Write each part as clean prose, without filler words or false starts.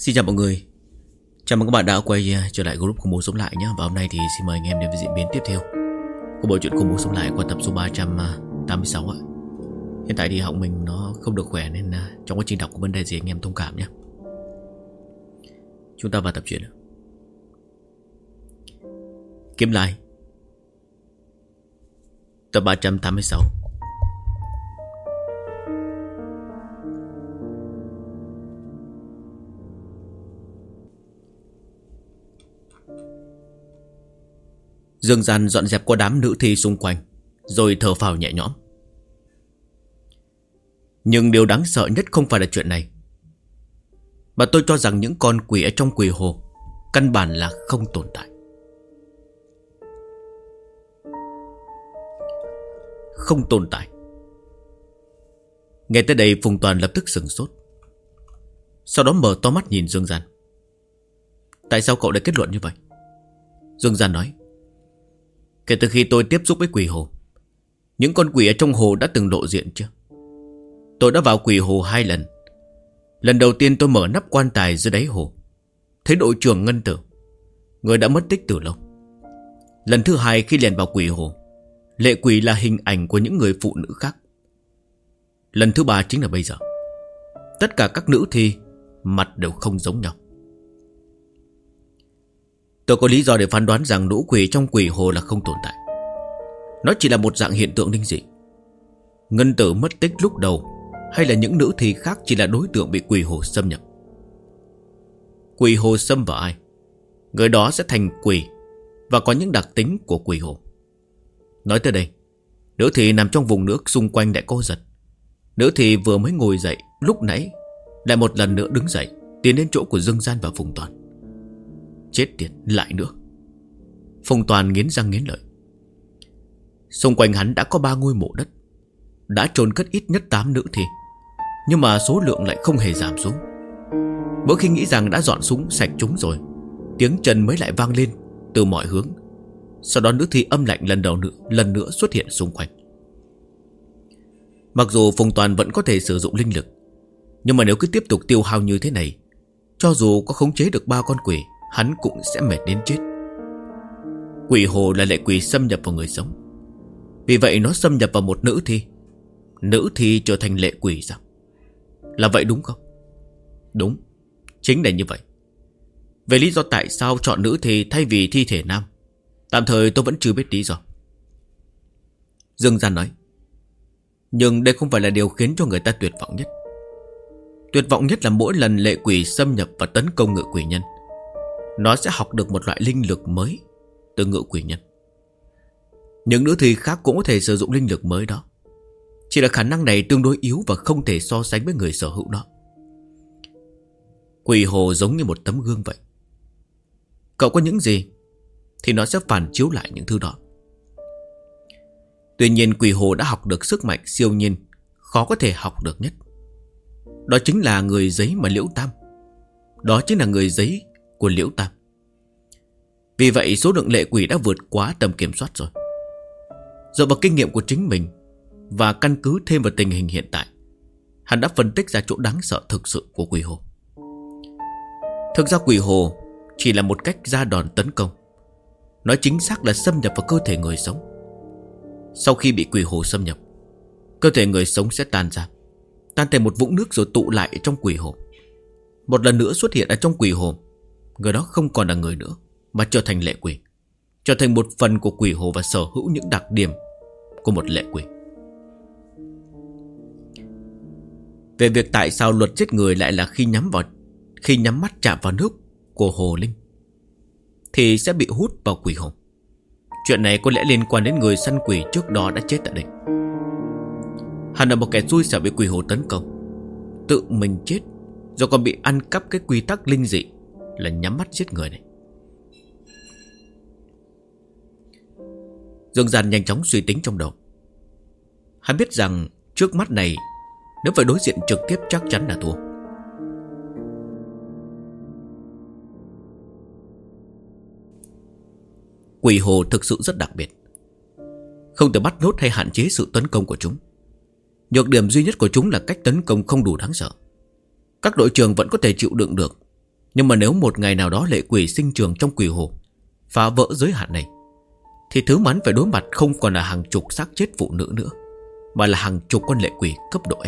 Xin chào mọi người. Chào mừng các bạn đã quay trở lại group Khủng Bố Sống Lại nhé. Và hôm nay thì xin mời anh em đến với diễn biến tiếp theo của bộ truyện Khủng Bố Sống Lại qua tập số 386 ạ. Hiện tại thì họng mình nó không được khỏe nên trong quá trình đọc có vấn đề gì anh em thông cảm nhé. Chúng ta vào tập truyện. Kiếm Lai tập 386. Dương Gian dọn dẹp qua đám nữ thi xung quanh, rồi thở phào nhẹ nhõm. Nhưng điều đáng sợ nhất không phải là chuyện này, mà tôi cho rằng những con quỷ ở trong quỷ hồ căn bản là không tồn tại. Không tồn tại. Nghe tới đây Phùng Toàn lập tức sửng sốt, sau đó mở to mắt nhìn Dương Gian. Tại sao cậu lại kết luận như vậy? Dương Gian nói: Kể từ khi tôi tiếp xúc với quỷ hồ, những con quỷ ở trong hồ đã từng lộ diện chưa? Tôi đã vào quỷ hồ 2 lần. Lần đầu tiên tôi mở nắp quan tài dưới đáy hồ, thấy đội trưởng Ngân Tử, người đã mất tích từ lâu. Lần thứ 2 khi liền vào quỷ hồ, lệ quỷ là hình ảnh của những người phụ nữ khác. Lần thứ 3 chính là bây giờ. Tất cả các nữ thi mặt đều không giống nhau. Tôi có lý do để phán đoán rằng lũ quỷ trong quỷ hồ là không tồn tại. Nó chỉ là một dạng hiện tượng linh dị. Ngân Tử mất tích lúc đầu, hay là những nữ thi khác chỉ là đối tượng bị quỷ hồ xâm nhập. Quỷ hồ xâm vào ai, người đó sẽ thành quỷ và có những đặc tính của quỷ hồ. Nói tới đây, nữ thi nằm trong vùng nước xung quanh lại co giật. Nữ thi vừa mới ngồi dậy lúc nãy lại một lần nữa đứng dậy, tiến đến chỗ của Dương Gian và Phùng Toàn. Chết tiệt, lại nữa. Phùng Toàn nghiến răng nghiến lợi. Xung quanh hắn đã có 3 ngôi mộ đất, đã chôn cất ít nhất 8 nữ thi, nhưng mà số lượng lại không hề giảm xuống. Mỗi khi nghĩ rằng đã dọn súng sạch chúng rồi, tiếng chân mới lại vang lên từ mọi hướng. Sau đó nữ thi âm lạnh lần nữa xuất hiện xung quanh. Mặc dù Phùng Toàn vẫn có thể sử dụng linh lực, nhưng mà nếu cứ tiếp tục tiêu hao như thế này, cho dù có khống chế được 3 con quỷ, hắn cũng sẽ mệt đến chết. Quỷ hồ là lệ quỷ xâm nhập vào người sống, vì vậy nó xâm nhập vào một nữ thi. Nữ thi trở thành lệ quỷ sao? Là vậy đúng không? Đúng, chính là như vậy. Về lý do tại sao chọn nữ thi thay vì thi thể nam, tạm thời tôi vẫn chưa biết lý do. Dương Gian nói: Nhưng đây không phải là điều khiến cho người ta tuyệt vọng nhất. Tuyệt vọng nhất là mỗi lần lệ quỷ xâm nhập và tấn công ngự quỷ nhân, nó sẽ học được một loại linh lực mới từ ngự quỷ nhân. Những nữ thi khác cũng có thể sử dụng linh lực mới đó, chỉ là khả năng này tương đối yếu và không thể so sánh với người sở hữu nó. Quỷ hồ giống như một tấm gương vậy. Cậu có những gì thì nó sẽ phản chiếu lại những thứ đó. Tuy nhiên quỷ hồ đã học được sức mạnh siêu nhiên khó có thể học được nhất. Đó chính là người giấy mà Liễu Tam. Đó chính là người giấy của Liễu Tam. Vì vậy số lượng lệ quỷ đã vượt quá tầm kiểm soát rồi. Dựa vào kinh nghiệm của chính mình và căn cứ thêm vào tình hình hiện tại, hắn đã phân tích ra chỗ đáng sợ thực sự của quỷ hồ. Thực ra quỷ hồ chỉ là một cách ra đòn tấn công. Nói chính xác là xâm nhập vào cơ thể người sống. Sau khi bị quỷ hồ xâm nhập, cơ thể người sống sẽ tan ra, tan thành một vũng nước rồi tụ lại trong quỷ hồ. Một lần nữa xuất hiện ở trong quỷ hồ, người đó không còn là người nữa, mà trở thành lệ quỷ, trở thành một phần của quỷ hồ và sở hữu những đặc điểm của một lệ quỷ. Về việc tại sao luật giết người lại là khi nhắm mắt chạm vào nước của hồ linh thì sẽ bị hút vào quỷ hồ. Chuyện này có lẽ liên quan đến người săn quỷ trước đó đã chết tại đây. Hắn là một kẻ xui xẻo bị quỷ hồ tấn công, tự mình chết, rồi còn bị ăn cắp cái quy tắc linh dị là nhắm mắt giết người này. Dương Gian nhanh chóng suy tính trong đầu. Hắn biết rằng trước mắt này, nếu phải đối diện trực tiếp chắc chắn là thua. Quỷ hồ thực sự rất đặc biệt, không thể bắt nhốt hay hạn chế sự tấn công của chúng. Nhược điểm duy nhất của chúng là cách tấn công không đủ đáng sợ. Các đội trưởng vẫn có thể chịu đựng được, Nhưng mà nếu một ngày nào đó lệ quỷ sinh trưởng trong quỷ hồ, phá vỡ giới hạn này, thì thứ mà hắn phải đối mặt không còn là hàng chục xác chết phụ nữ nữa, mà là hàng chục con lệ quỷ cấp độ S.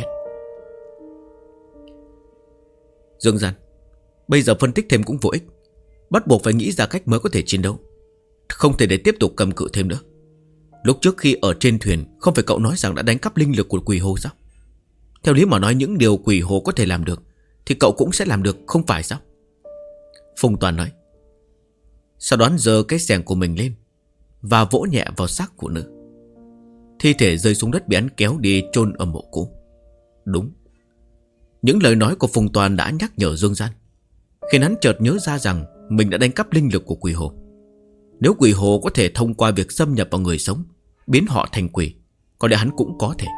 Dương Gian, bây giờ phân tích thêm cũng vô ích. Bắt buộc phải nghĩ ra cách mới có thể chiến đấu. Không thể để tiếp tục cầm cự thêm nữa. Lúc trước khi ở trên thuyền, không phải cậu nói rằng đã đánh cắp linh lực của quỷ hồ sao? Theo lý mà nói, những điều quỷ hồ có thể làm được thì cậu cũng sẽ làm được, không phải sao? Phùng Toàn nói. Sau đó giơ cái xẻng của mình lên và vỗ nhẹ vào xác phụ nữ. Thi thể rơi xuống đất bị hắn kéo đi chôn ở mộ cũ. Đúng, những lời nói của Phùng Toàn đã nhắc nhở Dương Gian, khiến hắn chợt nhớ ra rằng mình đã đánh cắp linh lực của quỷ hồ. Nếu quỷ hồ có thể thông qua việc xâm nhập vào người sống, biến họ thành quỷ, có lẽ hắn cũng có thể.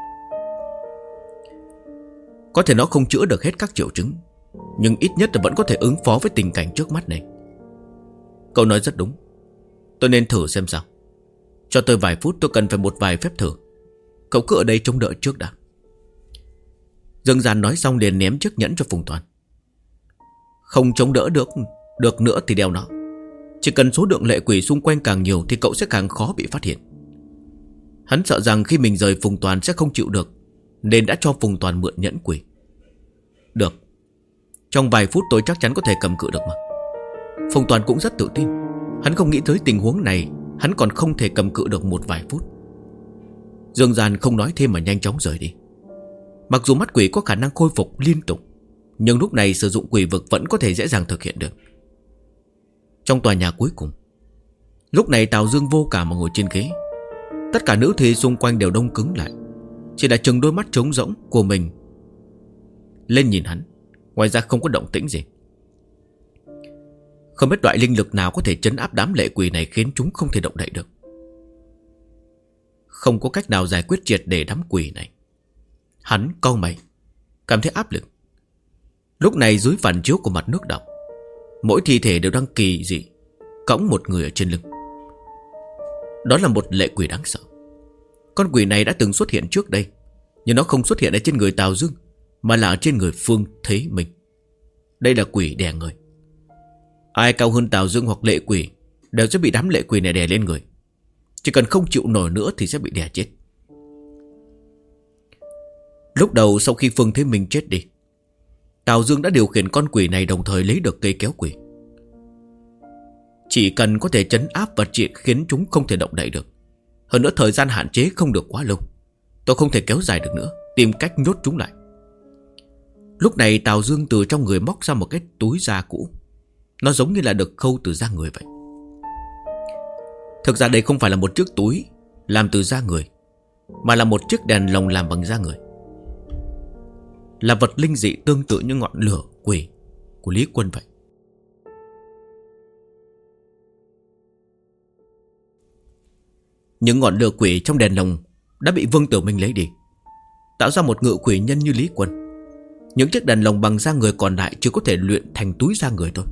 Có thể nó không chữa được hết các triệu chứng, nhưng ít nhất là vẫn có thể ứng phó với tình cảnh trước mắt này. Cậu nói rất đúng. Tôi nên thử xem sao. Cho tôi vài phút, tôi cần phải một vài phép thử. Cậu cứ ở đây trông đợi trước đã. Dương Gian nói xong liền ném chiếc nhẫn cho Phùng Toàn. Không chống đỡ được nữa thì đeo nó. Chỉ cần số lượng lệ quỷ xung quanh càng nhiều thì cậu sẽ càng khó bị phát hiện. Hắn sợ rằng khi mình rời Phùng Toàn sẽ không chịu được, nên đã cho Phùng Toàn mượn nhẫn quỷ. Được, trong vài phút tôi chắc chắn có thể cầm cự được mà. Phùng Toàn cũng rất tự tin. Hắn không nghĩ tới tình huống này hắn còn không thể cầm cự được một vài phút. Dương Gian không nói thêm mà nhanh chóng rời đi. Mặc dù mắt quỷ có khả năng khôi phục liên tục, nhưng lúc này sử dụng quỷ vực vẫn có thể dễ dàng thực hiện được. Trong tòa nhà cuối cùng, lúc này Tào Dương vô cảm mà ngồi trên ghế. Tất cả nữ thi xung quanh đều đông cứng lại, chỉ là chừng đôi mắt trống rỗng của mình lên nhìn hắn. Ngoài ra không có động tĩnh gì. Không biết loại linh lực nào có thể trấn áp đám lệ quỷ này khiến chúng không thể động đậy được. Không có cách nào giải quyết triệt để đám quỷ này. Hắn cau mày, cảm thấy áp lực. Lúc này dưới phản chiếu của mặt nước đọng, mỗi thi thể đều đang kỳ dị cõng một người ở trên lưng. Đó là một lệ quỷ đáng sợ. Con quỷ này đã từng xuất hiện trước đây, nhưng nó không xuất hiện ở trên người Tào Dương, mà là ở trên người Phương Thế Minh. Đây là quỷ đè người. Ai cao hơn Tào Dương hoặc lệ quỷ đều sẽ bị đám lệ quỷ này đè lên người. Chỉ cần không chịu nổi nữa thì sẽ bị đè chết. Lúc đầu sau khi Phương Thế Minh chết đi, Tào Dương đã điều khiển con quỷ này, đồng thời lấy được cây kéo quỷ. Chỉ cần có thể trấn áp và triệt khiến chúng không thể động đậy được. Hơn nữa thời gian hạn chế không được quá lâu. Tôi không thể kéo dài được nữa, tìm cách nhốt chúng lại. Lúc này Tào Dương từ trong người móc ra một cái túi da cũ. Nó giống như là được khâu từ da người vậy. Thực ra đây không phải là một chiếc túi làm từ da người, mà là một chiếc đèn lồng làm bằng da người. Là vật linh dị tương tự như ngọn lửa quỷ của Lý Quân vậy. Những ngọn lửa quỷ trong đèn lồng đã bị Vương Tử Minh lấy đi, tạo ra một ngự quỷ nhân như Lý Quân. Những chiếc đèn lồng bằng da người còn lại chỉ có thể luyện thành túi da người thôi.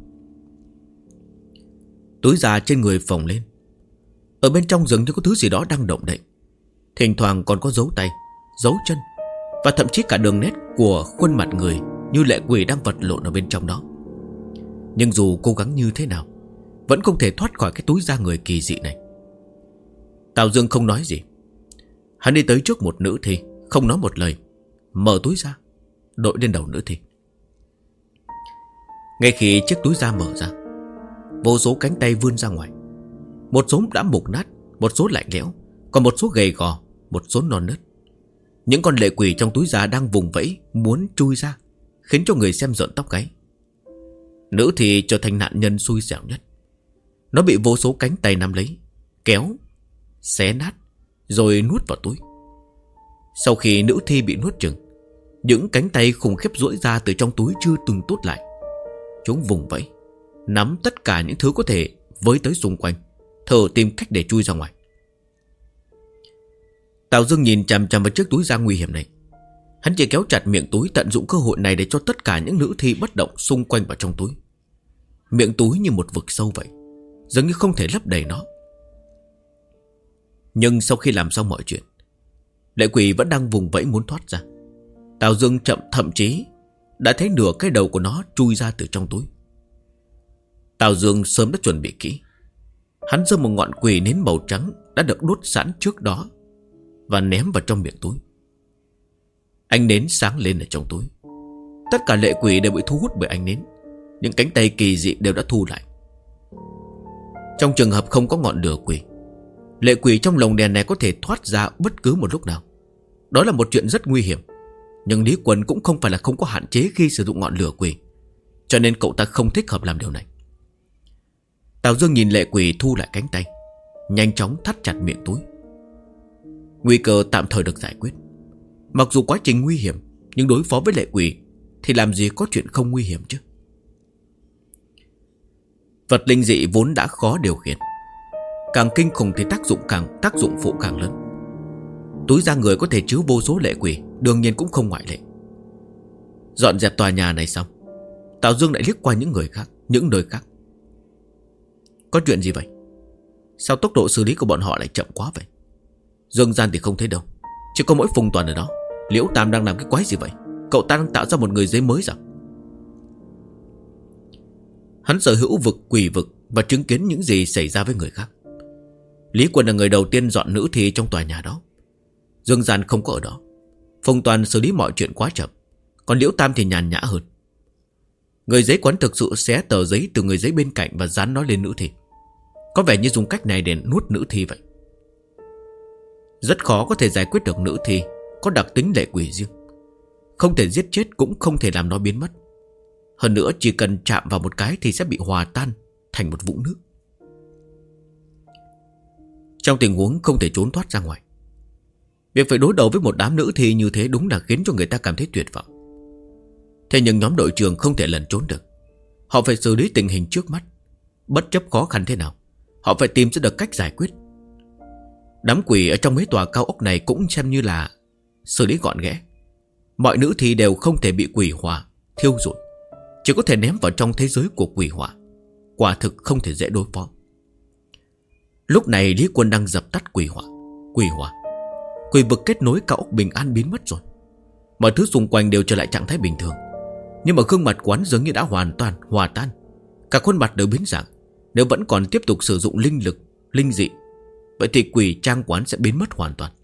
Túi da trên người phồng lên, ở bên trong dường như có thứ gì đó đang động đậy. Thỉnh thoảng còn có dấu tay, dấu chân, và thậm chí cả đường nét của khuôn mặt người như lệ quỷ đang vật lộn ở bên trong đó. Nhưng dù cố gắng như thế nào, vẫn không thể thoát khỏi cái túi da người kỳ dị này. Tào Dương không nói gì. Hắn đi tới trước một nữ thi, không nói một lời, mở túi ra, đội lên đầu nữ thi. Ngay khi chiếc túi da mở ra, vô số cánh tay vươn ra ngoài. Một số đã mục nát, một số lạnh lẽo, còn một số gầy gò, một số non nớt. Những con lệ quỷ trong túi da đang vùng vẫy muốn chui ra, khiến cho người xem rợn tóc gáy. Nữ thì trở thành nạn nhân xui xẻo nhất. Nó bị vô số cánh tay nắm lấy, kéo, xé nát, rồi nuốt vào túi. Sau khi nữ thi bị nuốt chửng, những cánh tay khủng khiếp duỗi ra từ trong túi chưa từng tốt lại. Chúng vùng vẫy, nắm tất cả những thứ có thể với tới xung quanh, thử tìm cách để chui ra ngoài. Tào Dương nhìn chằm chằm vào chiếc túi da nguy hiểm này. Hắn chỉ kéo chặt miệng túi, tận dụng cơ hội này để cho tất cả những nữ thi bất động xung quanh vào trong túi. Miệng túi như một vực sâu vậy, dường như không thể lấp đầy nó. Nhưng sau khi làm xong mọi chuyện, lệ quỷ vẫn đang vùng vẫy muốn thoát ra. Tào Dương thậm chí đã thấy nửa cái đầu của nó chui ra từ trong túi. Tào Dương sớm đã chuẩn bị kỹ. Hắn giơ một ngọn quỷ nến màu trắng đã được đốt sẵn trước đó và ném vào trong miệng túi. Ánh nến sáng lên ở trong túi. Tất cả lệ quỷ đều bị thu hút bởi ánh nến. Những cánh tay kỳ dị đều đã thu lại. Trong trường hợp không có ngọn lửa quỷ, lệ quỷ trong lồng đèn này có thể thoát ra bất cứ một lúc nào. Đó là một chuyện rất nguy hiểm. Nhưng Lý Quân cũng không phải là không có hạn chế khi sử dụng ngọn lửa quỷ, cho nên cậu ta không thích hợp làm điều này. Tào Dương nhìn lệ quỷ thu lại cánh tay, nhanh chóng thắt chặt miệng túi. Nguy cơ tạm thời được giải quyết. Mặc dù quá trình nguy hiểm, nhưng đối phó với lệ quỷ thì làm gì có chuyện không nguy hiểm chứ. Vật linh dị vốn đã khó điều khiển, càng kinh khủng thì tác dụng phụ càng lớn. Túi da người có thể chứa vô số lệ quỷ, đương nhiên cũng không ngoại lệ. Dọn dẹp tòa nhà này xong, Tào Dương lại liếc qua những nơi khác. Có chuyện gì vậy? Sao tốc độ xử lý của bọn họ lại chậm quá vậy? Dương Gian thì không thấy đâu, chỉ có mỗi Phùng Toàn ở đó. Liễu Tam đang làm cái quái gì vậy? Cậu ta đang tạo ra một người giấy mới sao? Hắn sở hữu vực quỷ vực và chứng kiến những gì xảy ra với người khác. Lý Quân là người đầu tiên dọn nữ thi trong tòa nhà đó. Dương Gian không có ở đó. Phùng Toàn xử lý mọi chuyện quá chậm, còn Liễu Tam thì nhàn nhã hơn. Người giấy quán thực sự xé tờ giấy từ người giấy bên cạnh và dán nó lên nữ thi. Có vẻ như dùng cách này để nuốt nữ thi vậy. Rất khó có thể giải quyết được nữ thi có đặc tính lệ quỷ riêng. Không thể giết chết cũng không thể làm nó biến mất. Hơn nữa chỉ cần chạm vào một cái thì sẽ bị hòa tan thành một vũng nước. Trong tình huống không thể trốn thoát ra ngoài, việc phải đối đầu với một đám nữ thi như thế đúng là khiến cho người ta cảm thấy tuyệt vọng. Thế nhưng nhóm đội trưởng không thể lẩn trốn được. Họ phải xử lý tình hình trước mắt. Bất chấp khó khăn thế nào, họ phải tìm ra được cách giải quyết. Đám quỷ ở trong mấy tòa cao ốc này cũng xem như là xử lý gọn ghẽ. Mọi nữ thi đều không thể bị quỷ hỏa thiêu rụi, chỉ có thể ném vào trong thế giới của quỷ hỏa. Quả thực không thể dễ đối phó. Lúc này Lý Quân đang dập tắt quỷ hỏa. Quỷ vực kết nối cao ốc bình an biến mất rồi. Mọi thứ xung quanh đều trở lại trạng thái bình thường. Nhưng mà gương mặt quán dường như đã hoàn toàn hòa tan. Cả khuôn mặt đều biến dạng. Nếu vẫn còn tiếp tục sử dụng linh lực, linh dị, vậy thì quỷ trang quán sẽ biến mất hoàn toàn.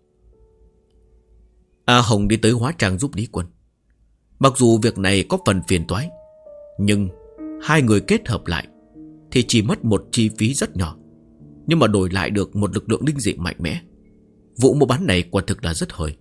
A Hồng đi tới hóa trang giúp Lý Quân. Mặc dù việc này có phần phiền toái, nhưng hai người kết hợp lại thì chỉ mất một chi phí rất nhỏ, nhưng mà đổi lại được một lực lượng linh dị mạnh mẽ. Vụ mua bán này quả thực là rất hời.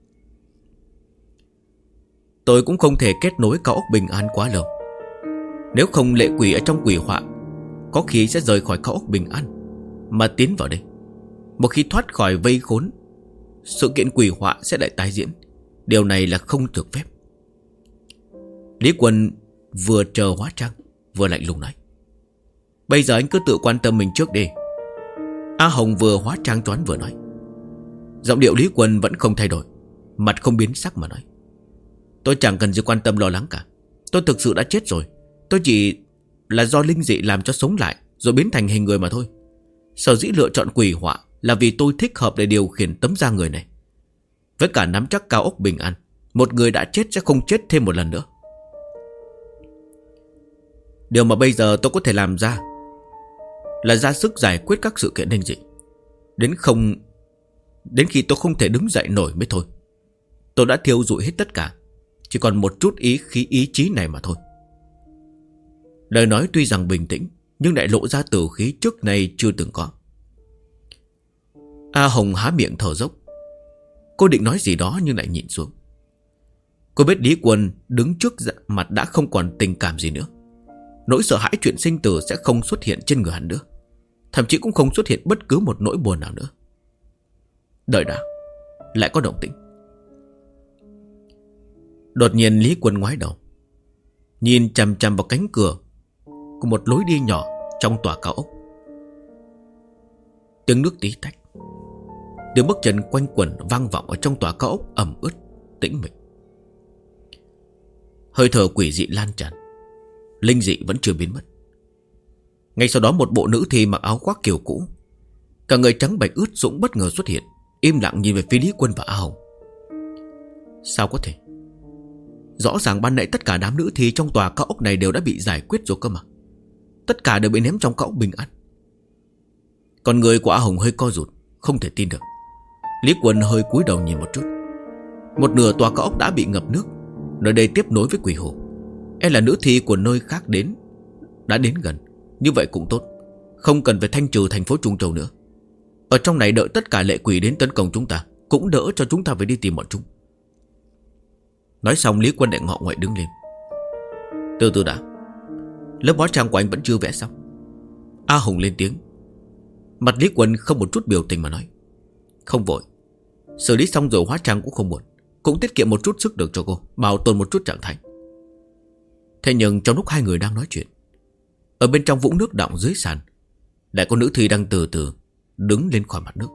Tôi cũng không thể kết nối cao ốc bình an quá lâu. Nếu không lệ quỷ ở trong quỷ họa có khi sẽ rời khỏi cao ốc bình an mà tiến vào đây. Một khi thoát khỏi vây khốn, sự kiện quỷ họa sẽ lại tái diễn. Điều này là không được phép. Lý Quân vừa chờ hóa trang vừa lạnh lùng nói: bây giờ anh cứ tự quan tâm mình trước đi. A Hồng vừa hóa trang choán vừa nói. Giọng điệu Lý Quân vẫn không thay đổi, mặt không biến sắc mà nói: tôi chẳng cần gì quan tâm lo lắng cả. Tôi thực sự đã chết rồi. Tôi chỉ là do linh dị làm cho sống lại rồi biến thành hình người mà thôi. Sở dĩ lựa chọn quỷ họa là vì tôi thích hợp để điều khiển tấm da người này. Với cả nắm chắc cao ốc bình an, một người đã chết sẽ không chết thêm một lần nữa. Điều mà bây giờ tôi có thể làm ra là ra sức giải quyết các sự kiện linh dị. Đến khi tôi không thể đứng dậy nổi mới thôi. Tôi đã thiêu rụi hết tất cả, chỉ còn một chút ý chí này mà thôi. Lời nói tuy rằng bình tĩnh, nhưng lại lộ ra tử khí trước nay chưa từng có. A Hồng há miệng thở dốc. Cô định nói gì đó nhưng lại nhịn xuống. Cô biết Lý Quân đứng trước mặt đã không còn tình cảm gì nữa. Nỗi sợ hãi chuyện sinh tử sẽ không xuất hiện trên người hắn nữa. Thậm chí cũng không xuất hiện bất cứ một nỗi buồn nào nữa. Đợi đã, lại có động tĩnh. Đột nhiên Lý Quân ngoái đầu, nhìn chằm chằm vào cánh cửa của một lối đi nhỏ trong tòa cao ốc. Tiếng nước tí tách, tiếng bước chân quanh quẩn vang vọng ở trong tòa cao ốc ẩm ướt tĩnh mịch. Hơi thở quỷ dị lan tràn, linh dị vẫn chưa biến mất. Ngay sau đó một bộ nữ thi mặc áo khoác kiểu cũ, cả người trắng bạch ướt sũng bất ngờ xuất hiện, im lặng nhìn về phía Lý Quân và A Hồng. Sao có thể? Rõ ràng ban nãy tất cả đám nữ thi trong tòa cao ốc này đều đã bị giải quyết rồi cơ mà. tất cả đều bị ném trong cõng bình an. Còn người của A Hồng hơi co rụt, không thể tin được. Lý Quân hơi cúi đầu nhìn một chút. Một nửa tòa cao ốc đã bị ngập nước. Nơi đây tiếp nối với quỷ hồ. Là nữ thi của nơi khác đã đến gần. Như vậy cũng tốt, không cần phải thanh trừ thành phố Trung Châu nữa. Ở trong này đợi tất cả lệ quỷ đến tấn công chúng ta, cũng đỡ cho chúng ta phải đi tìm bọn chúng. Nói xong Lý Quân lại ngọ nguậy đứng lên. Từ từ đã, lớp hóa trang của anh vẫn chưa vẽ xong. A Hồng lên tiếng. Mặt Lý Quân không một chút biểu tình mà nói. Không vội, xử lý xong rồi hóa trang cũng không muộn, cũng tiết kiệm một chút sức được cho cô, bảo tồn một chút trạng thái. Thế nhưng trong lúc hai người đang nói chuyện, ở bên trong vũng nước đọng dưới sàn, lại có nữ thi đang từ từ đứng lên khỏi mặt nước.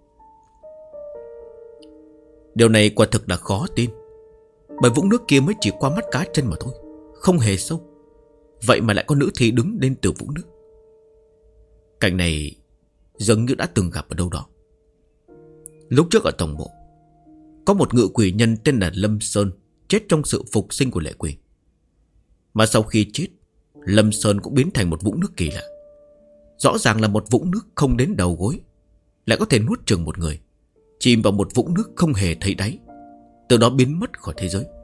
Điều này quả thực là khó tin, bởi vũng nước kia mới chỉ qua mắt cá chân mà thôi, không hề sâu. Vậy mà lại có nữ thi đứng lên từ vũng nước. Cảnh này dường như đã từng gặp ở đâu đó. Lúc trước ở tổng bộ, có một ngự quỷ nhân tên là Lâm Sơn chết trong sự phục sinh của lệ quỷ. Mà sau khi chết, Lâm Sơn cũng biến thành một vũng nước kỳ lạ. Rõ ràng là một vũng nước không đến đầu gối, lại có thể nuốt chửng một người, chìm vào một vũng nước không hề thấy đáy, từ đó biến mất khỏi thế giới.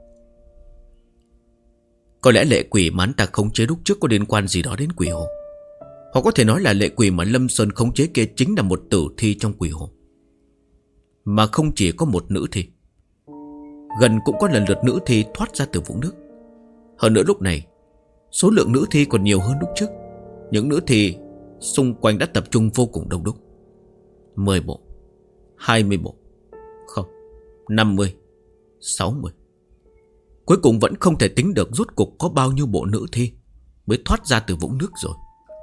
Có lẽ lệ quỷ mà hắn ta khống chế lúc trước có liên quan gì đó đến quỷ hồ. Hoặc có thể nói là lệ quỷ mà Lâm Sơn khống chế kia chính là một tử thi trong quỷ hồ. Mà không chỉ có một nữ thi, gần cũng có lần lượt nữ thi thoát ra từ vũng nước. Hơn nữa lúc này, số lượng nữ thi còn nhiều hơn lúc trước. Những nữ thi xung quanh đã tập trung vô cùng đông đúc. 10 bộ, 20 bộ, không, 50, 60. Cuối cùng vẫn không thể tính được rốt cuộc có bao nhiêu bộ nữ thi mới thoát ra từ vũng nước rồi.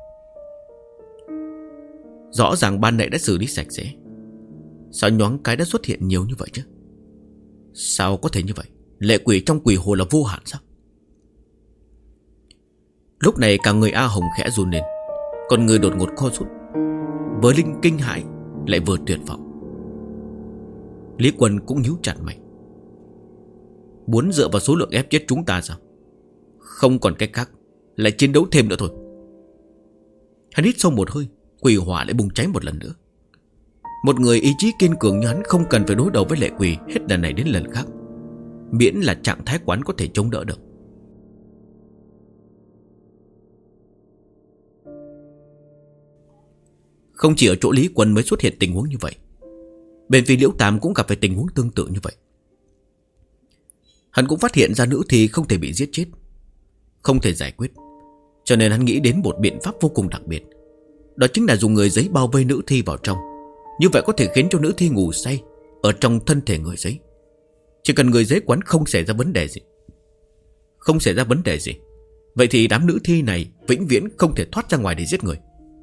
Rõ ràng ban nãy đã xử lý sạch sẽ, sao nhoáng cái đã xuất hiện nhiều như vậy chứ? Sao có thể như vậy? Lệ quỷ trong quỷ hồ là vô hạn sao? Lúc này cả người A Hồng khẽ run lên, còn người đột ngột co rút, vừa linh kinh hãi lại vừa tuyệt vọng. Lý Quân cũng nhíu chặt mày. Muốn dựa vào số lượng ép chết chúng ta sao? Không còn cách khác, lại chiến đấu thêm nữa thôi. Hắn hít sâu một hơi, quỷ hỏa lại bùng cháy một lần nữa. Một người ý chí kiên cường như hắn không cần phải đối đầu với lệ quỷ hết lần này đến lần khác, miễn là trạng thái quán có thể chống đỡ được. Không chỉ ở chỗ Lý Quân mới xuất hiện tình huống như vậy, bên phía Liễu Tam cũng gặp phải tình huống tương tự như vậy. Hắn cũng phát hiện ra nữ thi không thể bị giết chết, không thể giải quyết, cho nên hắn nghĩ đến một biện pháp vô cùng đặc biệt. Đó chính là dùng người giấy bao vây nữ thi vào trong. Như vậy có thể khiến cho nữ thi ngủ say ở trong thân thể người giấy. Chỉ cần người giấy quán không xảy ra vấn đề gì, vậy thì đám nữ thi này vĩnh viễn không thể thoát ra ngoài để giết người.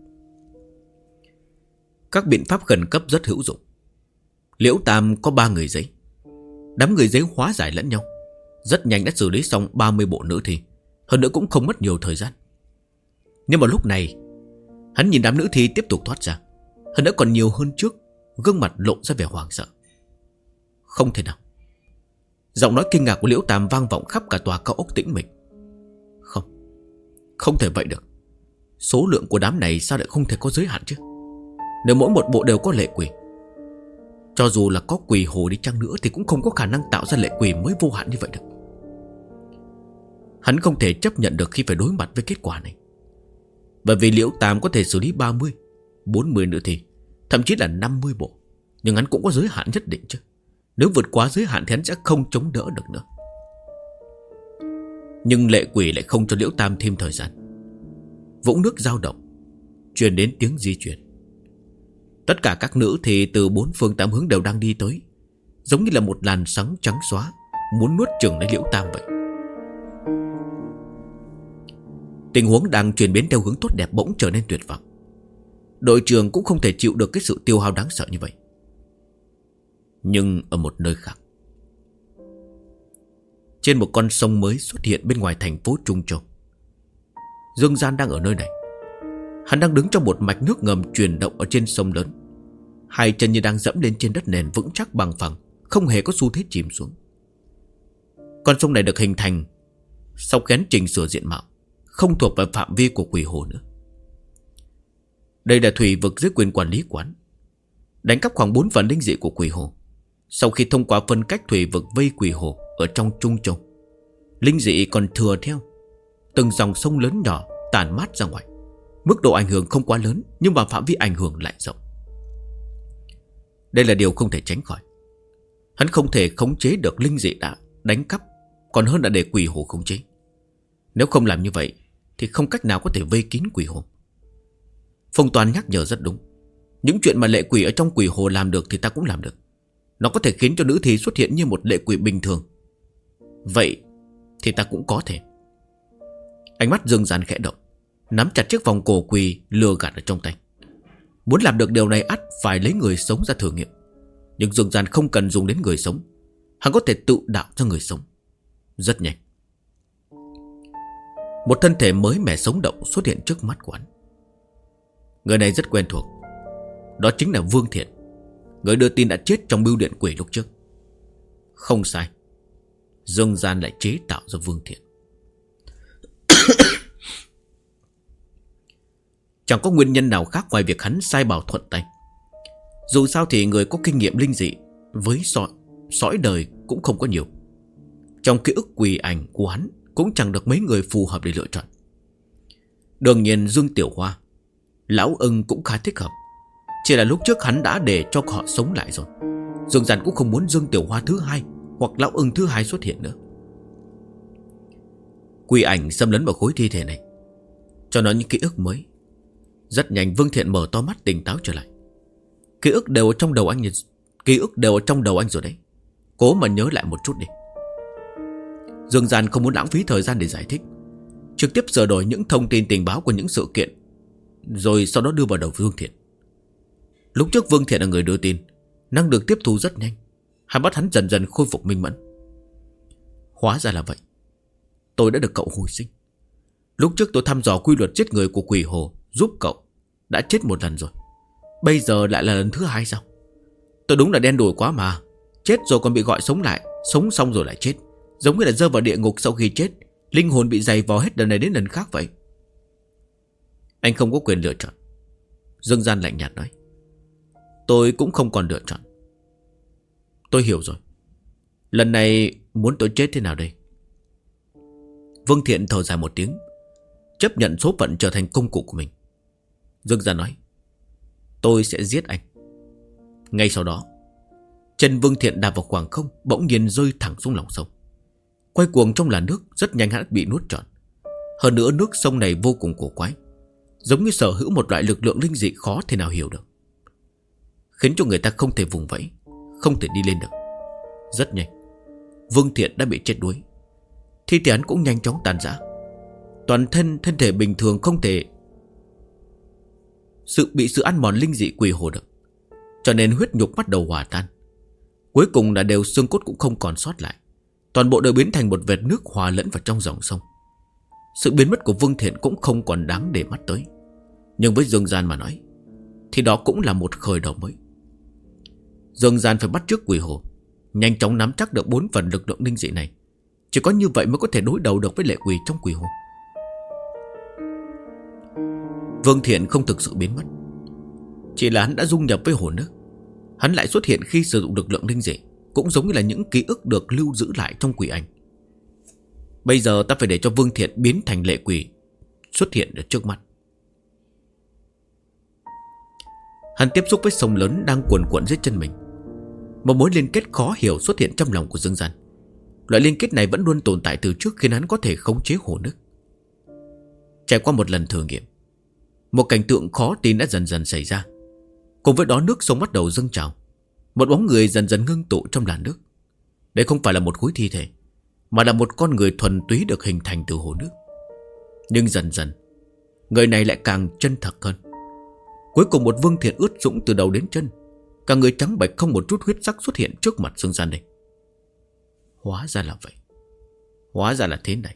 Các biện pháp khẩn cấp rất hữu dụng. Liễu Tam có 3 người giấy. Đám người giấy hóa giải lẫn nhau, rất nhanh đã xử lý xong 30 bộ nữ thi. Hơn nữa cũng không mất nhiều thời gian. Nhưng mà lúc này hắn nhìn đám nữ thi tiếp tục thoát ra, hơn nữa còn nhiều hơn trước, gương mặt lộ ra vẻ hoảng sợ. Không thể nào. Giọng nói kinh ngạc của Liễu Tam vang vọng khắp cả tòa cao ốc tĩnh mịch. Không thể vậy được. Số lượng của đám này sao lại không thể có giới hạn chứ? Nếu mỗi một bộ đều có lệ quỷ, cho dù là có quỷ hồ đi chăng nữa thì cũng không có khả năng tạo ra lệ quỷ mới vô hạn như vậy được. Hắn không thể chấp nhận được khi phải đối mặt với kết quả này. Bởi vì Liễu Tam có thể xử lý 30, 40 nữa thì, thậm chí là 50 bộ. Nhưng hắn cũng có giới hạn nhất định chứ. Nếu vượt quá giới hạn thì hắn sẽ không chống đỡ được nữa. Nhưng lệ quỷ lại không cho Liễu Tam thêm thời gian. Vũng nước dao động, truyền đến tiếng di chuyển. Tất cả các nữ thì từ 4 phương 8 hướng đều đang đi tới, giống như là một làn sóng trắng xóa muốn nuốt chửng lấy Liễu Tam vậy. Tình huống đang chuyển biến theo hướng tốt đẹp bỗng trở nên tuyệt vọng. Đội trưởng cũng không thể chịu được cái sự tiêu hao đáng sợ như vậy. Nhưng ở một nơi khác, trên một con sông mới xuất hiện bên ngoài thành phố Trung Châu, Dương Gian đang ở nơi này. Hắn đang đứng trong một mạch nước ngầm chuyển động ở trên sông lớn, hai chân như đang dẫm lên trên đất nền vững chắc bằng phẳng, không hề có xu thế chìm xuống. Con sông này được hình thành sau khi hắn chỉnh sửa diện mạo, không thuộc vào phạm vi của quỷ hồ nữa. Đây là thủy vực dưới quyền quản lý quán. Đánh cắp khoảng 4 phần linh dị của quỷ hồ. Sau khi thông qua phân cách thủy vực vây quỷ hồ ở trong Trung Châu, linh dị còn thừa theo. Từng dòng sông lớn nhỏ tản mát ra ngoài. Mức độ ảnh hưởng không quá lớn, nhưng mà phạm vi ảnh hưởng lại rộng. Đây là điều không thể tránh khỏi. Hắn không thể khống chế được linh dị đã đánh cắp, còn hơn là để quỷ hồ khống chế. Nếu không làm như vậy thì không cách nào có thể vây kín quỷ hồ. Phong Toàn nhắc nhở rất đúng. Những chuyện mà lệ quỷ ở trong quỷ hồ làm được thì ta cũng làm được. Nó có thể khiến cho nữ thi xuất hiện như một lệ quỷ bình thường. Vậy thì ta cũng có thể. Ánh mắt Dương Gian khẽ động, nắm chặt chiếc vòng cổ quỷ lừa gạt ở trong tay. Muốn làm được điều này ắt phải lấy người sống ra thử nghiệm. Nhưng Dương Gian không cần dùng đến người sống. Hắn có thể tự đạo cho người sống. Rất nhanh, một thân thể mới mẻ sống động xuất hiện trước mắt của hắn. Người này rất quen thuộc. Đó chính là Vương Thiện, người đưa tin đã chết trong bưu điện quỷ lúc trước. Không sai, Dương Gian lại chế tạo ra Vương Thiện. Chẳng có nguyên nhân nào khác ngoài việc hắn sai bảo thuận tay. Dù sao thì người có kinh nghiệm linh dị với sõi đời cũng không có nhiều. Trong ký ức quỷ ảnh của hắn cũng chẳng được mấy người phù hợp để lựa chọn. Đương nhiên Dương Tiểu Hoa, Lão Ưng cũng khá thích hợp. Chỉ là lúc trước hắn đã để cho họ sống lại rồi. Dương Gian cũng không muốn Dương Tiểu Hoa thứ hai hoặc Lão Ưng thứ hai xuất hiện nữa. Quỷ ảnh xâm lấn vào khối thi thể này, cho nó những ký ức mới. Rất nhanh Vương Thiện mở to mắt tỉnh táo trở lại. Ký ức đều ở trong đầu anh rồi đấy. Cố mà nhớ lại một chút đi. Dương Gian không muốn lãng phí thời gian để giải thích, trực tiếp sửa đổi những thông tin tình báo của những sự kiện, rồi sau đó đưa vào đầu Vương Thiện. Lúc trước Vương Thiện là người đưa tin, năng được tiếp thu rất nhanh. Hai mắt hắn dần dần khôi phục minh mẫn. Hóa ra là vậy. Tôi đã được cậu hồi sinh. Lúc trước tôi thăm dò quy luật giết người của quỷ hồ, giúp cậu. Đã chết một lần rồi, bây giờ lại là lần thứ hai sao? Tôi đúng là đen đủi quá mà. Chết rồi còn bị gọi sống lại, sống xong rồi lại chết. Giống như là rơi vào địa ngục sau khi chết, linh hồn bị dày vò hết lần này đến lần khác vậy. Anh không có quyền lựa chọn, Dương Gian lạnh nhạt nói. Tôi cũng không còn lựa chọn. Tôi hiểu rồi. Lần này muốn tôi chết thế nào đây? Vương Thiện thở dài một tiếng, chấp nhận số phận trở thành công cụ của mình. Dương Gian nói, tôi sẽ giết anh. Ngay sau đó, chân Vương Thiện đạp vào khoảng không, bỗng nhiên rơi thẳng xuống lòng sông. Quay cuồng trong làn nước, rất nhanh hắn bị nuốt trọn. Hơn nữa nước sông này vô cùng cổ quái, giống như sở hữu một loại lực lượng linh dị khó thể nào hiểu được, khiến cho người ta không thể vùng vẫy, không thể đi lên được. Rất nhanh, Vương Thiện đã bị chết đuối. Thi thể hắn cũng nhanh chóng tan rã. Toàn thân thể bình thường không thể bị sự ăn mòn linh dị quỷ hồ được, cho nên huyết nhục bắt đầu hòa tan. Cuối cùng là đều xương cốt cũng không còn sót lại. Toàn bộ đều biến thành một vệt nước hòa lẫn vào trong dòng sông. Sự biến mất của Vương Thiện cũng không còn đáng để mắt tới. Nhưng với Dương Gian mà nói thì đó cũng là một khởi đầu mới. Dương Gian phải bắt chước quỷ hồ, nhanh chóng nắm chắc được 4 phần lực lượng linh dị này. Chỉ có như vậy mới có thể đối đầu được với lệ quỷ trong quỷ hồ. Vương Thiện không thực sự biến mất, chỉ là hắn đã dung nhập với hồ nước. Hắn lại xuất hiện khi sử dụng lực lượng linh dị, cũng giống như là những ký ức được lưu giữ lại trong quỷ ảnh. Bây giờ ta phải để cho Vương Thiện biến thành lệ quỷ xuất hiện ở trước mắt. Hắn tiếp xúc với sông lớn đang cuồn cuộn dưới chân mình. Một mối liên kết khó hiểu xuất hiện trong lòng của Dương Gian. Loại liên kết này vẫn luôn tồn tại từ trước, khiến hắn có thể khống chế hồ nước. Trải qua một lần thử nghiệm, một cảnh tượng khó tin đã dần dần xảy ra. Cùng với đó nước sông bắt đầu dâng trào. Một bóng người dần dần ngưng tụ trong làn nước. Đây không phải là một khối thi thể, mà là một con người thuần túy được hình thành từ hồ nước. Nhưng dần dần, người này lại càng chân thật hơn. Cuối cùng một Vương Thiện ướt sũng từ đầu đến chân, cả người trắng bệch không một chút huyết sắc xuất hiện trước mặt Dương Gian đây. Hóa ra là vậy. Hóa ra là thế này.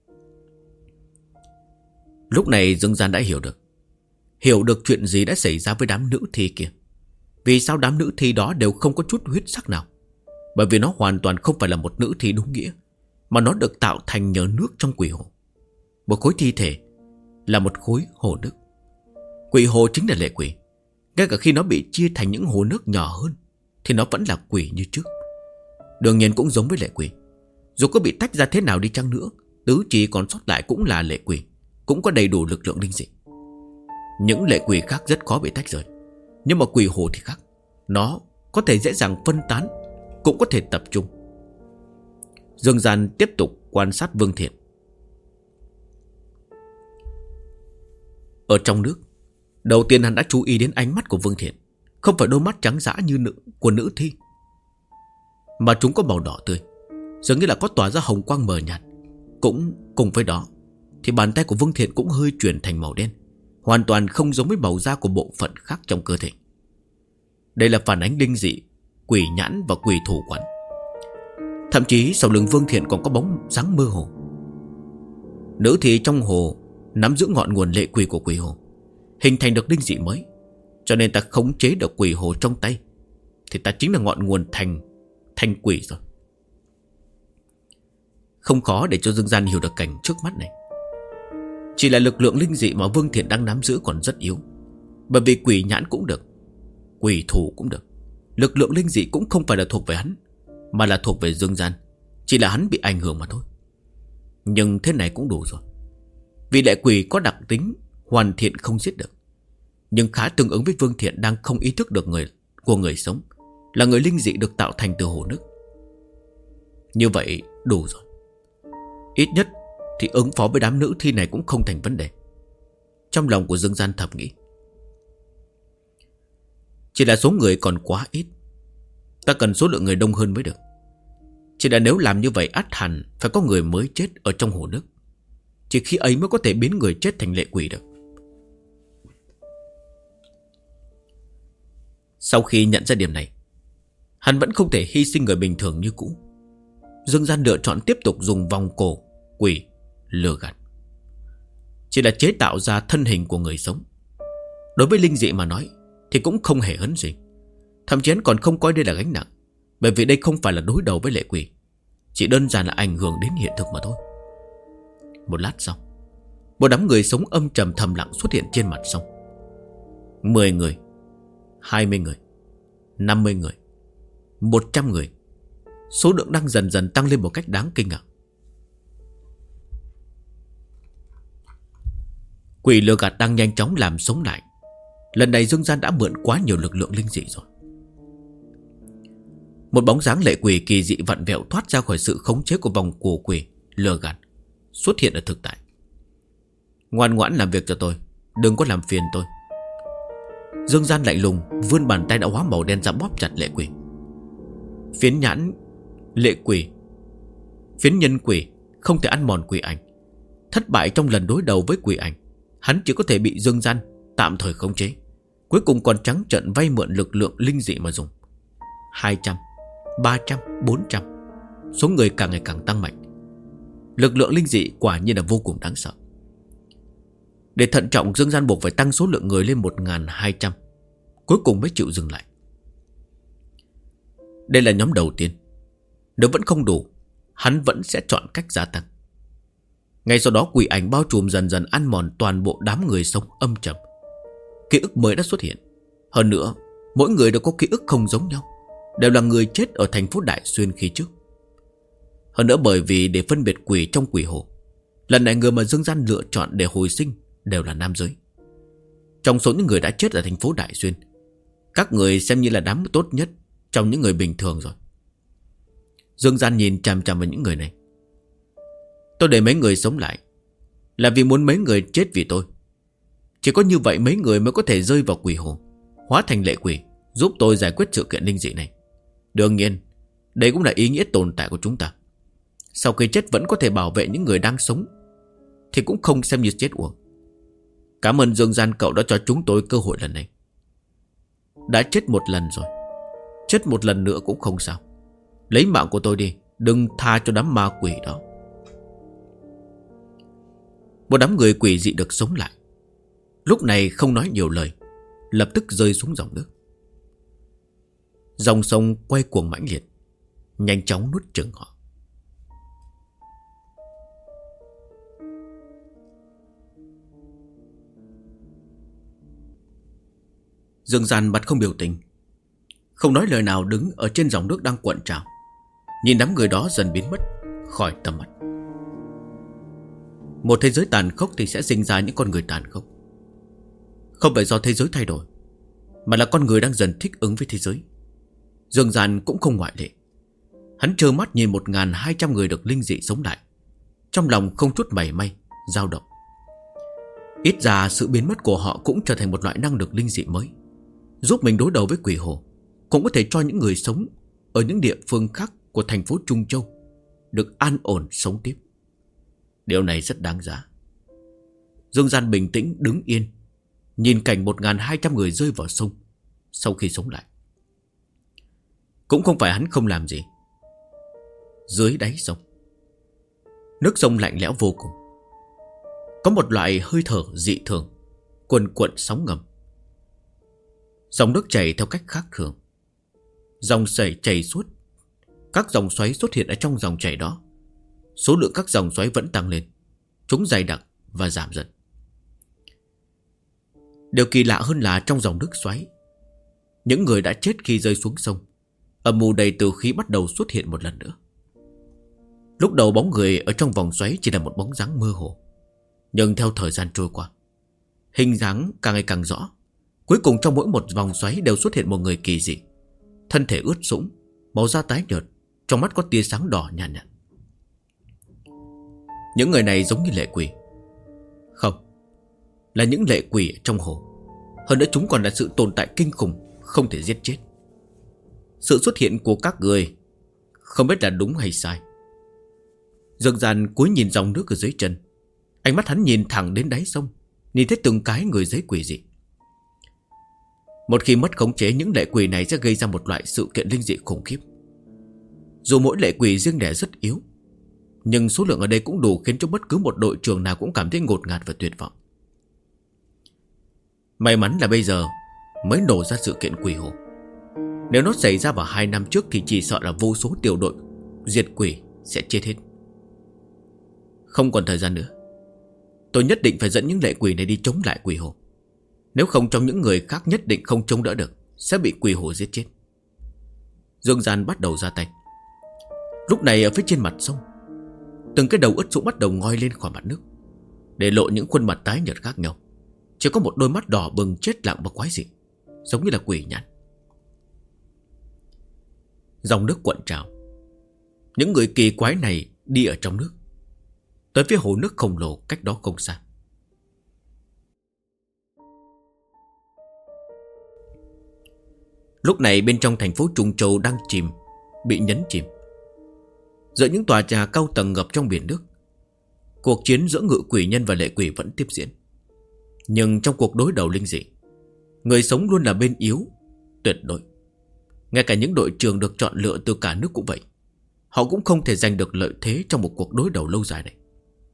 Lúc này Dương Gian đã hiểu được chuyện gì đã xảy ra với đám nữ thi kia. Vì sao đám nữ thi đó đều không có chút huyết sắc nào? Bởi vì nó hoàn toàn không phải là một nữ thi đúng nghĩa, mà nó được tạo thành nhờ nước trong quỷ hồ. một khối thi thể, là một khối hồ nước. Quỷ hồ chính là lệ quỷ. Ngay cả khi nó bị chia thành những hồ nước nhỏ hơn thì nó vẫn là quỷ như trước. Đương nhiên cũng giống với lệ quỷ. Dù có bị tách ra thế nào đi chăng nữa, tứ chi còn sót lại cũng là lệ quỷ, cũng có đầy đủ lực lượng linh dị. Những lệ quỷ khác rất khó bị tách rời, nhưng mà quỷ hồ thì khác. Nó có thể dễ dàng phân tán, cũng có thể tập trung. Dương Gian tiếp tục quan sát Vương Thiện. Ở trong nước, đầu tiên hắn đã chú ý đến ánh mắt của Vương Thiện. Không phải đôi mắt trắng dã như của nữ thi, mà chúng có màu đỏ tươi, dường như là có tỏa ra hồng quang mờ nhạt. Cũng cùng với đó thì bàn tay của Vương Thiện cũng hơi chuyển thành màu đen, hoàn toàn không giống với màu da của bộ phận khác trong cơ thể. Đây là phản ánh linh dị, quỷ nhãn và quỷ thủ quán. Thậm chí sau lưng Vương Thiện còn có bóng dáng mơ hồ. Nữ thì trong hồ nắm giữ ngọn nguồn lệ quỷ của quỷ hồ, hình thành được linh dị mới. Cho nên ta khống chế được quỷ hồ trong tay, thì ta chính là ngọn nguồn thành quỷ rồi. Không khó để cho Dương Gian hiểu được cảnh trước mắt này. Chỉ là lực lượng linh dị mà Vương Thiện đang nắm giữ còn rất yếu. Bởi vì quỷ nhãn cũng được, quỷ thủ cũng được, lực lượng linh dị cũng không phải là thuộc về hắn, mà là thuộc về Dương Gian. Chỉ là hắn bị ảnh hưởng mà thôi. Nhưng thế này cũng đủ rồi. Vì lệ quỷ có đặc tính hoàn thiện không giết được, nhưng khá tương ứng với Vương Thiện đang không ý thức được người sống, là người linh dị được tạo thành từ hồ nước. Như vậy đủ rồi. Ít nhất thì ứng phó với đám nữ thi này cũng không thành vấn đề. Trong lòng của Dương Gian thầm nghĩ. Chỉ là số người còn quá ít, ta cần số lượng người đông hơn mới được. Chỉ là nếu làm như vậy ắt hẳn phải có người mới chết ở trong hồ nước. Chỉ khi ấy mới có thể biến người chết thành lệ quỷ được. Sau khi nhận ra điểm này, hắn vẫn không thể hy sinh người bình thường như cũ. Dương Gian lựa chọn tiếp tục dùng vòng cổ quỷ lừa gạt. Chỉ là chế tạo ra thân hình của người sống. Đối với linh dị mà nói thì cũng không hề hấn gì. Thậm chí còn không coi đây là gánh nặng, bởi vì đây không phải là đối đầu với lệ quỷ, chỉ đơn giản là ảnh hưởng đến hiện thực mà thôi. Một lát sau, một đám người sống âm trầm thầm lặng xuất hiện trên mặt sông. 10 người, 20 người, 50 người, 100 người. Số lượng đang dần dần tăng lên một cách đáng kinh ngạc. Quỷ lừa gạt đang nhanh chóng làm sống lại. Lần này Dương Gian đã mượn quá nhiều lực lượng linh dị rồi. Một bóng dáng lệ quỷ kỳ dị vặn vẹo thoát ra khỏi sự khống chế của vòng cổ quỷ lừa gạt, xuất hiện ở thực tại. Ngoan ngoãn làm việc cho tôi, đừng có làm phiền tôi. Dương Gian lạnh lùng vươn bàn tay đã hóa màu đen ra bóp chặt lệ quỷ. Phiến nhãn lệ quỷ, phiến nhân quỷ không thể ăn mòn quỷ ảnh. Thất bại trong lần đối đầu với quỷ ảnh, hắn chỉ có thể bị Dương Gian tạm thời khống chế, cuối cùng còn trắng trợn vay mượn lực lượng linh dị mà dùng. 200, 300, 400. Số người càng ngày càng tăng mạnh. Lực lượng linh dị quả nhiên là vô cùng đáng sợ. Để thận trọng, Dương Gian buộc phải tăng số lượng người lên 1200, cuối cùng mới chịu dừng lại. Đây là nhóm đầu tiên. Nếu vẫn không đủ, hắn vẫn sẽ chọn cách gia tăng. Ngay sau đó quỷ ảnh bao trùm dần dần ăn mòn toàn bộ đám người sống âm trầm. Ký ức mới đã xuất hiện. Hơn nữa, mỗi người đều có ký ức không giống nhau, đều là người chết ở thành phố Đại Xuyên khi trước. Hơn nữa bởi vì để phân biệt quỷ trong quỷ hồ, lần này người mà Dương Gian lựa chọn để hồi sinh đều là nam giới. Trong số những người đã chết ở thành phố Đại Xuyên, các người xem như là đám tốt nhất trong những người bình thường rồi. Dương Gian nhìn chằm chằm vào những người này. Tôi để mấy người sống lại là vì muốn mấy người chết vì tôi. Chỉ có như vậy mấy người mới có thể rơi vào quỷ hồ, hóa thành lệ quỷ, giúp tôi giải quyết sự kiện linh dị này. Đương nhiên, đây cũng là ý nghĩa tồn tại của chúng ta. Sau khi chết vẫn có thể bảo vệ những người đang sống, thì cũng không xem như chết uổng. Cảm ơn Dương Gian cậu đã cho chúng tôi cơ hội lần này. Đã chết một lần rồi, chết một lần nữa cũng không sao. Lấy mạng của tôi đi, đừng tha cho đám ma quỷ đó. Một đám người quỷ dị được sống lại, lúc này không nói nhiều lời, lập tức rơi xuống dòng nước. Dòng sông quay cuồng mãnh liệt, nhanh chóng nuốt chửng họ. Dương Gian mặt không biểu tình, không nói lời nào, đứng ở trên dòng nước đang cuộn trào, nhìn đám người đó dần biến mất khỏi tầm mắt. Một thế giới tàn khốc thì sẽ sinh ra những con người tàn khốc. Không phải do thế giới thay đổi, mà là con người đang dần thích ứng với thế giới. Dương Gian cũng không ngoại lệ. Hắn trơ mắt nhìn 1.200 người được linh dị sống lại, trong lòng không chút mảy may dao động. Ít ra sự biến mất của họ cũng trở thành một loại năng lực linh dị mới, giúp mình đối đầu với quỷ hồ, cũng có thể cho những người sống ở những địa phương khác của thành phố Trung Châu được an ổn sống tiếp. Điều này rất đáng giá. Dương Gian bình tĩnh đứng yên, nhìn cảnh 1.200 người rơi vào sông sau khi sống lại. Cũng không phải hắn không làm gì. Dưới đáy sông, nước sông lạnh lẽo vô cùng, có một loại hơi thở dị thường cuồn cuộn sóng ngầm. Dòng nước chảy theo cách khác thường. Dòng chảy chảy suốt. Các dòng xoáy xuất hiện ở trong dòng chảy đó. Số lượng các dòng xoáy vẫn tăng lên. Chúng dày đặc và giảm dần. Điều kỳ lạ hơn là trong dòng nước xoáy, những người đã chết khi rơi xuống sông, âm mưu đầy từ khí bắt đầu xuất hiện một lần nữa. Lúc đầu bóng người ở trong vòng xoáy chỉ là một bóng dáng mơ hồ, nhưng theo thời gian trôi qua, hình dáng càng ngày càng rõ. Cuối cùng trong mỗi một vòng xoáy đều xuất hiện một người kỳ dị, thân thể ướt sũng, màu da tái nhợt, trong mắt có tia sáng đỏ nhàn nhạt. Những người này giống như lệ quỷ. Không, là những lệ quỷ trong hồ. Hơn nữa chúng còn là sự tồn tại kinh khủng, không thể giết chết. Sự xuất hiện của các người không biết là đúng hay sai. Dương Gian cúi nhìn dòng nước ở dưới chân. Ánh mắt hắn nhìn thẳng đến đáy sông, nhìn thấy từng cái người giấy quỷ dị. Một khi mất khống chế, những lệ quỷ này sẽ gây ra một loại sự kiện linh dị khủng khiếp. Dù mỗi lệ quỷ riêng lẻ rất yếu, nhưng số lượng ở đây cũng đủ khiến cho bất cứ một đội trưởng nào cũng cảm thấy ngột ngạt và tuyệt vọng. May mắn là bây giờ mới nổ ra sự kiện quỷ hồ. Nếu nó xảy ra vào 2 năm trước thì chỉ sợ là vô số tiểu đội diệt quỷ sẽ chết hết. Không còn thời gian nữa, tôi nhất định phải dẫn những lệ quỷ này đi chống lại quỷ hồ. Nếu không, trong những người khác nhất định không chống đỡ được, sẽ bị quỷ hồ giết chết. Dương Gian bắt đầu ra tay. Lúc này ở phía trên mặt sông, từng cái đầu ướt sũng bắt đầu ngoi lên khỏi mặt nước, để lộ những khuôn mặt tái nhợt khác nhau. Chỉ có một đôi mắt đỏ bừng chết lặng và quái dị, giống như là quỷ nhãn. Dòng nước cuộn trào. Những người kỳ quái này đi ở trong nước, tới phía hồ nước khổng lồ cách đó không xa. Lúc này bên trong thành phố Trung Châu đang chìm, bị nhấn chìm. Giữa những tòa nhà cao tầng ngập trong biển nước, cuộc chiến giữa ngự quỷ nhân và lệ quỷ vẫn tiếp diễn. Nhưng trong cuộc đối đầu linh dị, người sống luôn là bên yếu tuyệt đối. Ngay cả những đội trưởng được chọn lựa từ cả nước cũng vậy. Họ cũng không thể giành được lợi thế trong một cuộc đối đầu lâu dài này.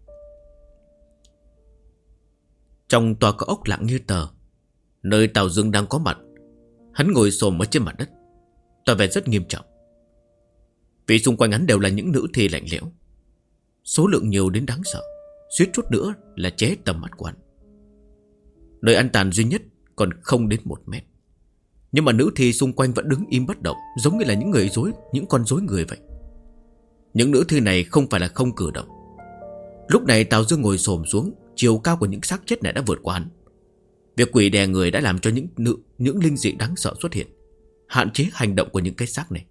Trong tòa cao ốc lặng như tờ, nơi Tào Dương đang có mặt, hắn ngồi xổm ở trên mặt đất, tỏ vẻ rất nghiêm trọng. Vì xung quanh hắn đều là những nữ thi lạnh lẽo, số lượng nhiều đến đáng sợ, suýt chút nữa là chế tầm mắt của hắn. Nơi an tàn duy nhất còn không đến 1 mét, nhưng mà nữ thi xung quanh vẫn đứng im bất động, giống như là những người rối, những con rối người vậy. Những nữ thi này không phải là không cử động. Lúc này Tào Dương ngồi xổm xuống, chiều cao của những xác chết này đã vượt qua hắn. Việc quỷ đè người đã làm cho những linh dị đáng sợ xuất hiện, hạn chế hành động của những cái xác này.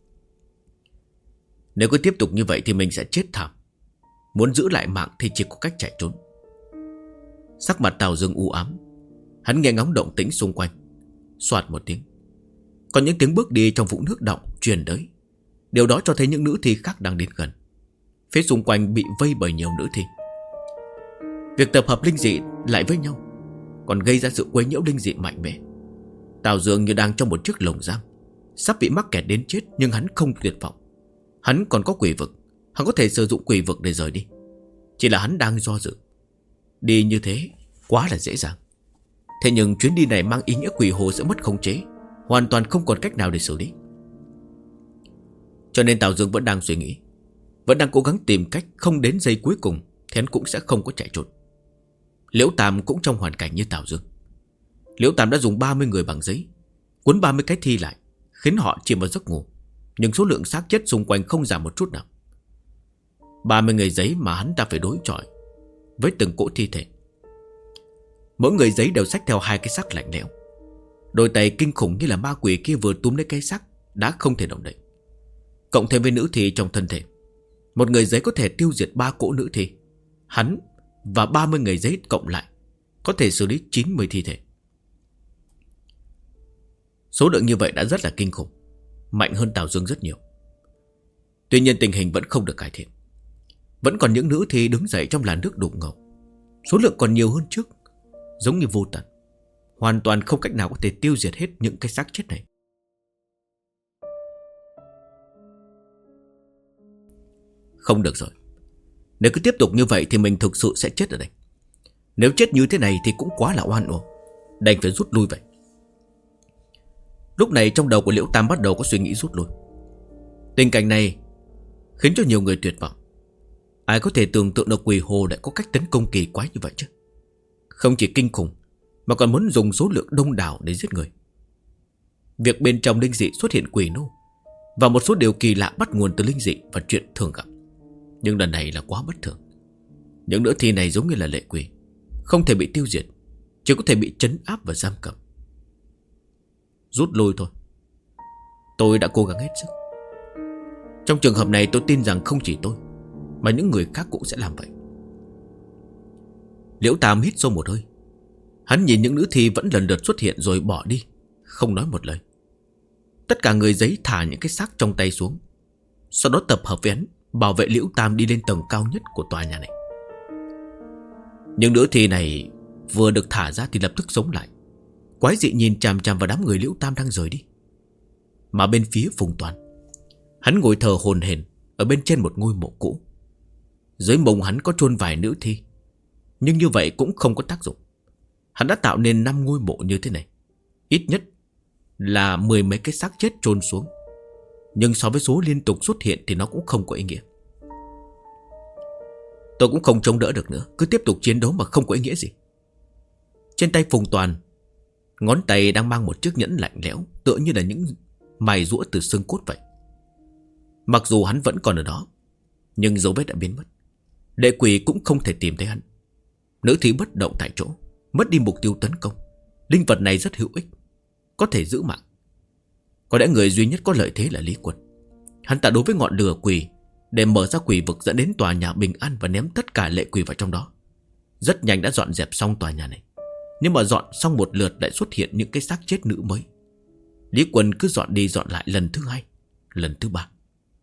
Nếu cứ tiếp tục như vậy thì mình sẽ chết thảm. Muốn giữ lại mạng thì chỉ có cách chạy trốn. Sắc mặt Tào Dương u ám. Hắn nghe ngóng động tĩnh xung quanh. Soạt một tiếng, còn những tiếng bước đi trong vũng nước đọng truyền tới. Điều đó cho thấy những nữ thi khác đang đến gần. Phía xung quanh bị vây bởi nhiều nữ thi. Việc tập hợp linh dị lại với nhau còn gây ra sự quấy nhiễu linh dị mạnh mẽ. Tào Dương như đang trong một chiếc lồng giam, sắp bị mắc kẹt đến chết, nhưng hắn không tuyệt vọng. Hắn còn có quỷ vực, hắn có thể sử dụng quỷ vực để rời đi. Chỉ là hắn đang do dự. Đi như thế quá là dễ dàng. Thế nhưng chuyến đi này mang ý nghĩa quỷ hồ sẽ mất khống chế, hoàn toàn không còn cách nào để xử lý. Cho nên Tào Dương vẫn đang suy nghĩ, vẫn đang cố gắng tìm cách không đến giây cuối cùng thì hắn cũng sẽ không có chạy trốn. Liễu Tam cũng trong hoàn cảnh như Tào Dương. Liễu Tam đã dùng 30 người bằng giấy cuốn 30 cái thi lại, khiến họ chìm vào giấc ngủ. Nhưng số lượng xác chết xung quanh không giảm một chút nào. 30 người giấy mà hắn ta phải đối chọi với từng cỗ thi thể. Mỗi người giấy đều xách theo 2 cái xác lạnh lẽo. Đôi tay kinh khủng như là ma quỷ kia vừa túm lấy cái xác đã không thể động đậy. Cộng thêm với nữ thi trong thân thể, một người giấy có thể tiêu diệt 3 cỗ nữ thi. Hắn và 30 người giấy cộng lại có thể xử lý 90 thi thể. Số lượng như vậy đã rất là kinh khủng, mạnh hơn Tào Dương rất nhiều. Tuy nhiên tình hình vẫn không được cải thiện. Vẫn còn những nữ thi đứng dậy trong làn nước đục ngầu. Số lượng còn nhiều hơn trước, giống như vô tận, hoàn toàn không cách nào có thể tiêu diệt hết những cái xác chết này. Không được rồi, nếu cứ tiếp tục như vậy thì mình thực sự sẽ chết ở đây. Nếu chết như thế này thì cũng quá là oan uổng, đành phải rút lui vậy. Lúc này trong đầu của Liễu Tam bắt đầu có suy nghĩ rút lui. Tình cảnh này khiến cho nhiều người tuyệt vọng. Ai có thể tưởng tượng được quỷ hồ lại có cách tấn công kỳ quái như vậy chứ? Không chỉ kinh khủng mà còn muốn dùng số lượng đông đảo để giết người. Việc bên trong linh dị xuất hiện quỷ nô và một số điều kỳ lạ bắt nguồn từ linh dị và chuyện thường gặp. Nhưng lần này là quá bất thường. Những nữ thi này giống như là lệ quỷ, không thể bị tiêu diệt, chỉ có thể bị trấn áp và giam cầm. Rút lui thôi. Tôi đã cố gắng hết sức. Trong trường hợp này tôi tin rằng không chỉ tôi mà những người khác cũng sẽ làm vậy. Liễu Tam hít sâu một hơi. Hắn nhìn những nữ thi vẫn lần lượt xuất hiện rồi bỏ đi, không nói một lời. Tất cả người giấy thả những cái xác trong tay xuống, sau đó tập hợp với hắn, bảo vệ Liễu Tam đi lên tầng cao nhất của tòa nhà này. Những nữ thi này vừa được thả ra thì lập tức sống lại, quái dị nhìn chằm chằm vào đám người Liễu Tam đang rời đi. Mà bên phía Phùng Toàn, hắn ngồi thờ hồn hển ở bên trên một ngôi mộ cũ. Dưới mông hắn có chôn vài nữ thi, nhưng như vậy cũng không có tác dụng. Hắn đã tạo nên 5 ngôi mộ như thế này, ít nhất là 10 mấy cái xác chết chôn xuống. Nhưng so với số liên tục xuất hiện thì nó cũng không có ý nghĩa. Tôi cũng không chống đỡ được nữa, cứ tiếp tục chiến đấu mà không có ý nghĩa gì. Trên tay Phùng Toàn, ngón tay đang mang một chiếc nhẫn lạnh lẽo, tựa như là những mài giũa từ xương cốt vậy. Mặc dù hắn vẫn còn ở đó, nhưng dấu vết đã biến mất. Lệ quỷ cũng không thể tìm thấy hắn. Nữ thi bất động tại chỗ, mất đi mục tiêu tấn công. Linh vật này rất hữu ích, có thể giữ mạng. Có lẽ người duy nhất có lợi thế là Lý Quân. Hắn ta đối với ngọn lửa quỷ để mở ra quỷ vực dẫn đến tòa nhà bình an và ném tất cả lệ quỷ vào trong đó. Rất nhanh đã dọn dẹp xong tòa nhà này. Nhưng mà dọn xong một lượt lại xuất hiện những cái xác chết nữ mới. Lý Quân cứ dọn đi dọn lại lần thứ 2, lần thứ 3.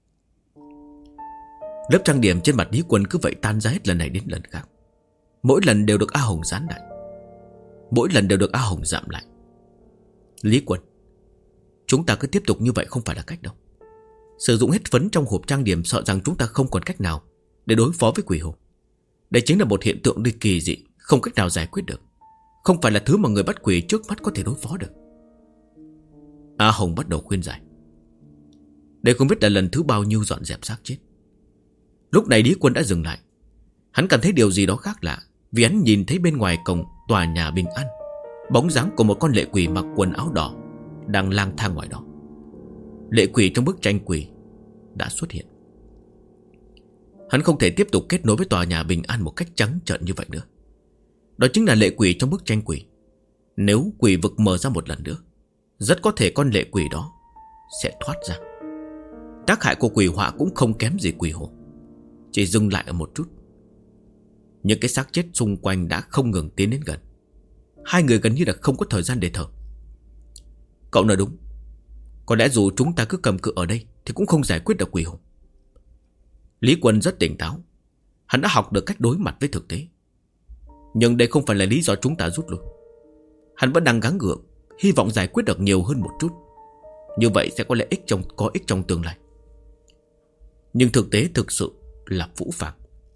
Lớp trang điểm trên mặt Lý Quân cứ vậy tan ra hết lần này đến lần khác. Mỗi lần đều được A Hồng dán lại, mỗi lần đều được A Hồng dạm lại. Lý Quân, chúng ta cứ tiếp tục như vậy không phải là cách đâu. Sử dụng hết phấn trong hộp trang điểm sợ rằng chúng ta không còn cách nào để đối phó với quỷ hồ. Đây chính là một hiện tượng kỳ dị, không cách nào giải quyết được. Không phải là thứ mà người bắt quỷ trước mắt có thể đối phó được. A Hồng bắt đầu khuyên giải. Đây không biết là lần thứ bao nhiêu dọn dẹp xác chết. Lúc này Lý Quân đã dừng lại. Hắn cảm thấy điều gì đó khác lạ, vì hắn nhìn thấy bên ngoài cổng tòa nhà bình an bóng dáng của một con lệ quỷ mặc quần áo đỏ đang lang thang ngoài đó. Lệ quỷ trong bức tranh quỷ đã xuất hiện. Hắn không thể tiếp tục kết nối với tòa nhà bình an một cách trắng trợn như vậy nữa. Đó chính là lệ quỷ trong bức tranh quỷ. Nếu quỷ vực mở ra một lần nữa, rất có thể con lệ quỷ đó sẽ thoát ra. Tác hại của quỷ họa cũng không kém gì quỷ hồ, chỉ dừng lại ở một chút. Những cái xác chết xung quanh đã không ngừng tiến đến gần. Hai người gần như là không có thời gian để thở. Cậu nói đúng. Có lẽ dù chúng ta cứ cầm cự ở đây thì cũng không giải quyết được quỷ hồn. Lý Quân rất tỉnh táo. Hắn đã học được cách đối mặt với thực tế. Nhưng đây không phải là lý do chúng ta rút lui. Hắn vẫn đang gắng gượng, hy vọng giải quyết được nhiều hơn một chút. Như vậy sẽ có ích trong tương lai. Nhưng thực tế thực sự là phũ phàng.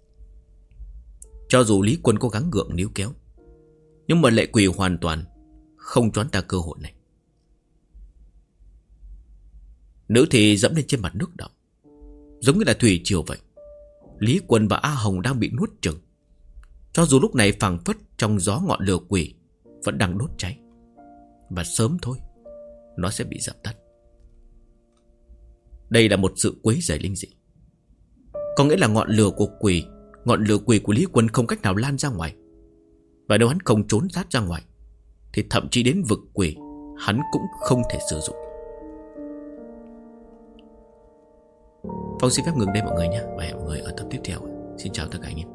Cho dù Lý Quân cố gắng gượng níu kéo, nhưng mà lệ quỷ hoàn toàn không cho hắn ta cơ hội này. Nữ thì dẫm lên trên mặt nước đọng, giống như là thủy triều vậy. Lý Quân và A Hồng đang bị nuốt chửng. Cho dù lúc này phảng phất trong gió ngọn lửa quỷ vẫn đang đốt cháy. Và sớm thôi nó sẽ bị dập tắt. Đây là một sự quấy rầy linh dị. Có nghĩa là ngọn lửa quỷ của Lý Quân không cách nào lan ra ngoài. Và nếu hắn không trốn thoát ra ngoài thì thậm chí đến vực quỷ hắn cũng không thể sử dụng. Phong xin phép ngừng đây mọi người nhé. Và hẹn mọi người ở tập tiếp theo. Xin chào tất cả anh em.